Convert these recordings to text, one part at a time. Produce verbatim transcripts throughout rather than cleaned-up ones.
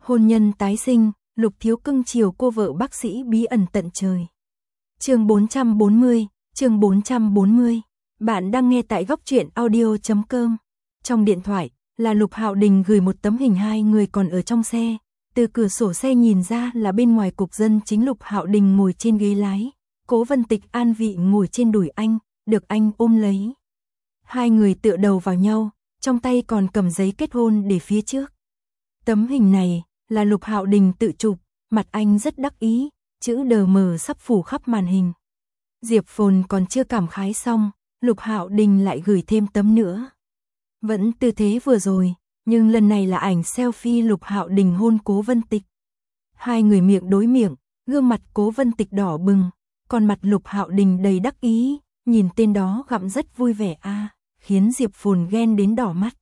Hôn nhân tái sinh, Lục Thiếu cưng chiều cô vợ bác sĩ bí ẩn tận trời. Chương bốn trăm bốn mươi, chương bốn trăm bốn mươi. Bạn đang nghe tại góc truyện audio chấm com. Trong điện thoại là Lục Hạo Đình gửi một tấm hình hai người còn ở trong xe. Từ cửa sổ xe nhìn ra là bên ngoài cục dân chính Lục Hạo Đình ngồi trên ghế lái, Cố Vân Tịch an vị ngồi trên đùi anh, được anh ôm lấy. Hai người tựa đầu vào nhau, trong tay còn cầm giấy kết hôn để phía trước. Tấm hình này là Lục Hạo Đình tự chụp, mặt anh rất đắc ý, chữ đờ mờ sắp phủ khắp màn hình. Diệp Phồn còn chưa cảm khái xong, Lục Hạo Đình lại gửi thêm tấm nữa. Vẫn tư thế vừa rồi, nhưng lần này là ảnh selfie Lục Hạo Đình hôn Cố Vân Tịch. Hai người miệng đối miệng, gương mặt Cố Vân Tịch đỏ bừng, còn mặt Lục Hạo Đình đầy đắc ý, nhìn tên đó gặm rất vui vẻ a, à, khiến Diệp Phồn ghen đến đỏ mắt.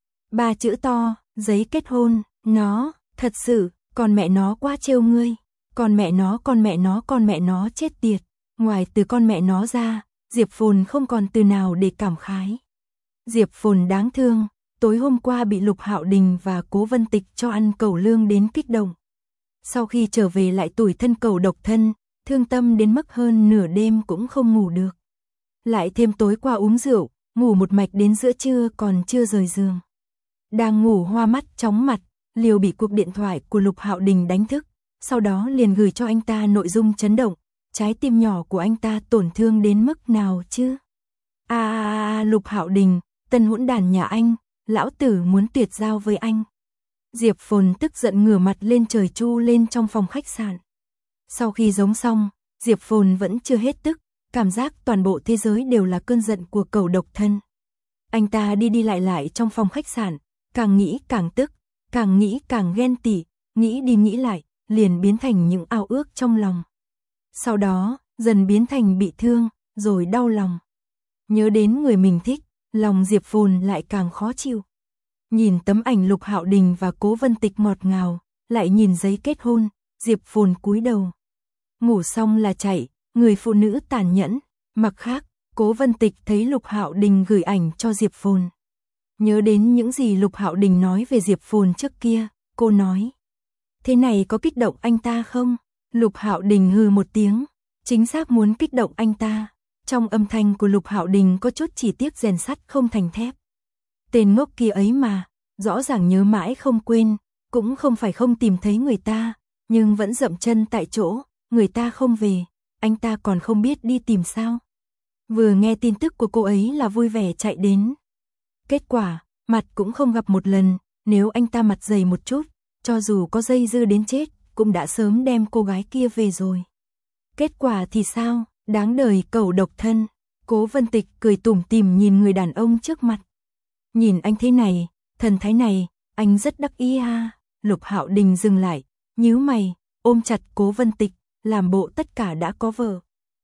Ba chữ to, giấy kết hôn, nó, thật sự, còn mẹ nó quá trêu ngươi, còn mẹ nó, con mẹ nó, con mẹ nó chết tiệt. Ngoài từ con mẹ nó ra, Diệp Phồn không còn từ nào để cảm khái. Diệp Phồn đáng thương, tối hôm qua bị Lục Hạo Đình và Cố Vân Tịch cho ăn cẩu lương đến kích động. Sau khi trở về lại tủi thân cẩu độc thân, thương tâm đến mức hơn nửa đêm cũng không ngủ được. Lại thêm tối qua uống rượu, ngủ một mạch đến giữa trưa còn chưa rời giường. Đang ngủ hoa mắt chóng mặt, liều bị cuộc điện thoại của Lục Hạo Đình đánh thức, sau đó liền gửi cho anh ta nội dung chấn động. Trái tim nhỏ của anh ta tổn thương đến mức nào chứ? À, à, à Lục Hạo Đình, tân hỗn đàn nhà anh, lão tử muốn tuyệt giao với anh. Diệp Phồn tức giận ngửa mặt lên trời chu lên trong phòng khách sạn. Sau khi giống xong, Diệp Phồn vẫn chưa hết tức, cảm giác toàn bộ thế giới đều là cơn giận của cẩu độc thân. Anh ta đi đi lại lại trong phòng khách sạn, càng nghĩ càng tức, càng nghĩ càng ghen tị, nghĩ đi nghĩ lại, liền biến thành những ao ước trong lòng. Sau đó, dần biến thành bị thương, rồi đau lòng. Nhớ đến người mình thích, lòng Diệp Phồn lại càng khó chịu. Nhìn tấm ảnh Lục Hạo Đình và Cố Vân Tịch ngọt ngào, lại nhìn giấy kết hôn, Diệp Phồn cúi đầu. Ngủ xong là chạy, người phụ nữ tàn nhẫn. Mặt khác, Cố Vân Tịch thấy Lục Hạo Đình gửi ảnh cho Diệp Phồn. Nhớ đến những gì Lục Hạo Đình nói về Diệp Phồn trước kia, cô nói: "Thế này có kích động anh ta không?" Lục Hạo Đình hừ một tiếng, chính xác muốn kích động anh ta. Trong âm thanh của Lục Hạo Đình có chút chỉ tiếc rèn sắt không thành thép. Tên ngốc kia ấy mà, rõ ràng nhớ mãi không quên, cũng không phải không tìm thấy người ta, nhưng vẫn dậm chân tại chỗ, người ta không về, anh ta còn không biết đi tìm sao. Vừa nghe tin tức của cô ấy là vui vẻ chạy đến. Kết quả, mặt cũng không gặp một lần, nếu anh ta mặt dày một chút, cho dù có dây dưa đến chết, cũng đã sớm đem cô gái kia về rồi. Kết quả thì sao? Đáng đời cẩu độc thân. Cố Vân Tịch cười tủm tỉm nhìn người đàn ông trước mặt. Nhìn anh thế này, thần thái này, anh rất đắc ý ha. Lục Hạo Đình dừng lại, nhíu mày, ôm chặt Cố Vân Tịch, làm bộ tất cả đã có vợ.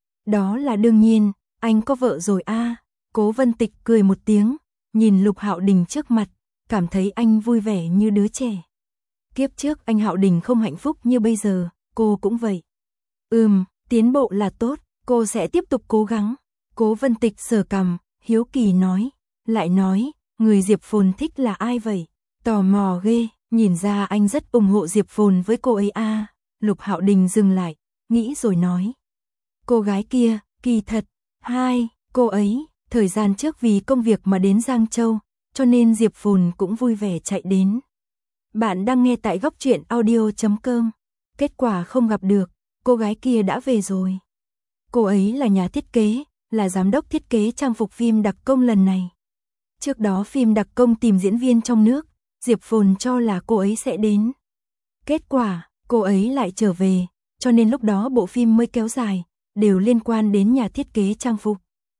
Đó là đương nhiên, anh có vợ rồi a. Cố Vân Tịch cười một tiếng, nhìn Lục Hạo Đình trước mặt, cảm thấy anh vui vẻ như đứa trẻ. Kiếp trước anh Hạo Đình không hạnh phúc như bây giờ, cô cũng vậy. Ừm, tiến bộ là tốt, cô sẽ tiếp tục cố gắng. Cố Vân Tịch sờ cằm, hiếu kỳ nói, lại nói, người Diệp Phồn thích là ai vậy? Tò mò ghê, nhìn ra anh rất ủng hộ Diệp Phồn với cô ấy a. À. Lục Hạo Đình dừng lại, nghĩ rồi nói. Cô gái kia, kỳ thật, hai, cô ấy, thời gian trước vì công việc mà đến Giang Châu, cho nên Diệp Phồn cũng vui vẻ chạy đến. Bạn đang nghe tại góc truyện audio chấm com. Kết quả không gặp được, cô gái kia đã về rồi. Cô ấy là nhà thiết kế, là giám đốc thiết kế trang phục phim đặc công lần này. Trước đó phim đặc công tìm diễn viên trong nước, Diệp Phồn cho là cô ấy sẽ đến. Kết quả, cô ấy lại trở về, cho nên lúc đó bộ phim mới kéo dài, đều liên quan đến nhà thiết kế trang phục.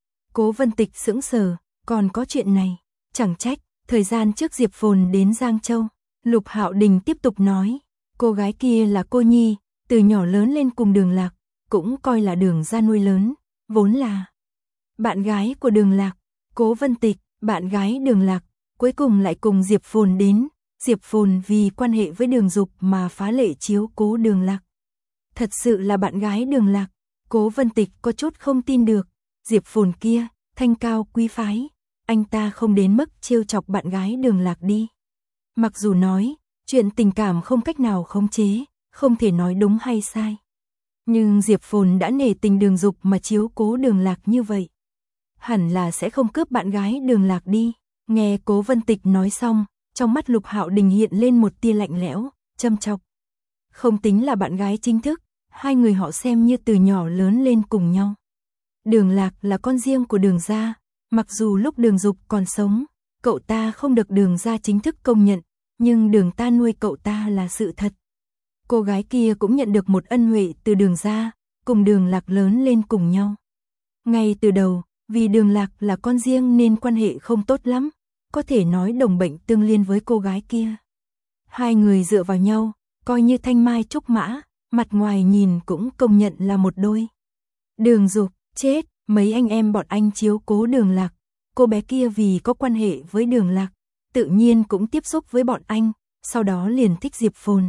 Cố Vân Tịch sững sờ, còn có chuyện này, chẳng trách, thời gian trước Diệp Phồn đến Giang Châu. Lục Hạo Đình tiếp tục nói, cô gái kia là cô Nhi, từ nhỏ lớn lên cùng Đường Lạc, cũng coi là Đường ra nuôi lớn, vốn là bạn gái của Đường Lạc. Cố Vân Tịch, bạn gái Đường Lạc, cuối cùng lại cùng Diệp Phồn đến. Diệp Phồn vì quan hệ với Đường Dục mà phá lệ chiếu cố Đường Lạc. Thật sự là bạn gái Đường Lạc. Cố Vân Tịch có chút không tin được. Diệp Phồn kia, thanh cao quý phái, anh ta không đến mức trêu chọc bạn gái Đường Lạc đi. Mặc dù nói, Chuyện tình cảm không cách nào khống chế, không thể nói đúng hay sai. Nhưng Diệp Phồn đã nể tình Đường Dục mà chiếu cố Đường Lạc như vậy. Hẳn là sẽ không cướp bạn gái Đường Lạc đi. Nghe Cố Vân Tịch nói xong, trong mắt Lục Hạo Đình hiện lên một tia lạnh lẽo, châm chọc. Không tính là bạn gái chính thức, hai người họ xem như từ nhỏ lớn lên cùng nhau. Đường Lạc là con riêng của Đường gia, mặc dù lúc Đường Dục còn sống, cậu ta không được Đường gia chính thức công nhận, nhưng Đường ta nuôi cậu ta là sự thật. Cô gái kia cũng nhận được một ân huệ từ Đường gia, cùng Đường Lạc lớn lên cùng nhau. Ngay từ đầu, vì Đường Lạc là con riêng nên quan hệ không tốt lắm, có thể nói đồng bệnh tương liên với cô gái kia. Hai người dựa vào nhau, coi như thanh mai trúc mã, mặt ngoài nhìn cũng công nhận là một đôi. Đường Dục chết, mấy anh em bọn anh chiếu cố Đường Lạc, cô bé kia vì có quan hệ với Đường Lạc, tự nhiên cũng tiếp xúc với bọn anh, sau đó liền thích Diệp Phồn.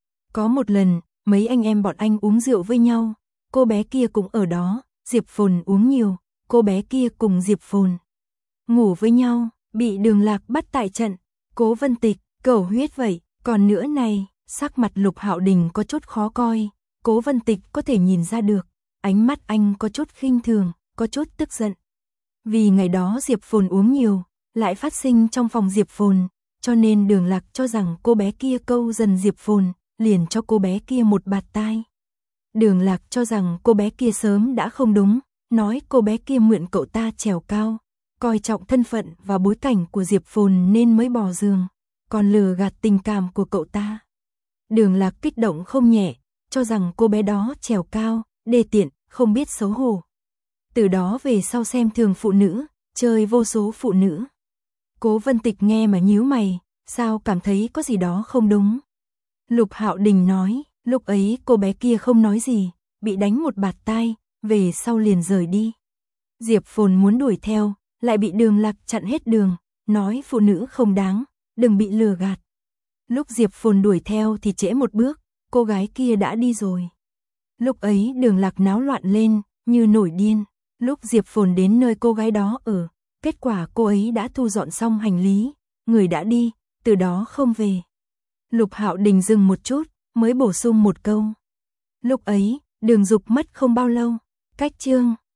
Có một lần, mấy anh em bọn anh uống rượu với nhau, cô bé kia cũng ở đó, Diệp Phồn uống nhiều, cô bé kia cùng Diệp Phồn ngủ với nhau, bị Đường Lạc bắt tại trận. Cố Vân Tịch, cầu huyết vậy, còn nữa này, sắc mặt Lục Hạo Đình có chút khó coi, Cố Vân Tịch có thể nhìn ra được, ánh mắt anh có chút khinh thường, có chút tức giận. Vì ngày đó Diệp Phồn uống nhiều, lại phát sinh trong phòng Diệp Phồn, cho nên Đường Lạc cho rằng cô bé kia câu dần Diệp Phồn, liền cho cô bé kia một bạt tai. Đường Lạc cho rằng cô bé kia sớm đã không đúng, nói cô bé kia mượn cậu ta trèo cao, coi trọng thân phận và bối cảnh của Diệp Phồn nên mới bỏ giường, còn lừa gạt tình cảm của cậu ta. Đường Lạc kích động không nhẹ, cho rằng cô bé đó trèo cao, đê tiện, không biết xấu hổ. Từ đó về sau xem thường phụ nữ, chơi vô số phụ nữ. Cố Vân Tịch nghe mà nhíu mày, sao cảm thấy có gì đó không đúng. Lục Hạo Đình nói, lúc ấy cô bé kia không nói gì, bị đánh một bạt tai, về sau liền rời đi. Diệp Phồn muốn đuổi theo, lại bị Đường Lạc chặn hết đường, nói phụ nữ không đáng, đừng bị lừa gạt. Lúc Diệp Phồn đuổi theo thì trễ một bước, cô gái kia đã đi rồi. Lúc ấy Đường Lạc náo loạn lên, như nổi điên. Lúc Diệp Phồn đến nơi cô gái đó ở, kết quả cô ấy đã thu dọn xong hành lý, người đã đi, từ đó không về. Lục Hạo Đình dừng một chút, mới bổ sung một câu. Lúc ấy, Đường Dục mất không bao lâu, cách chương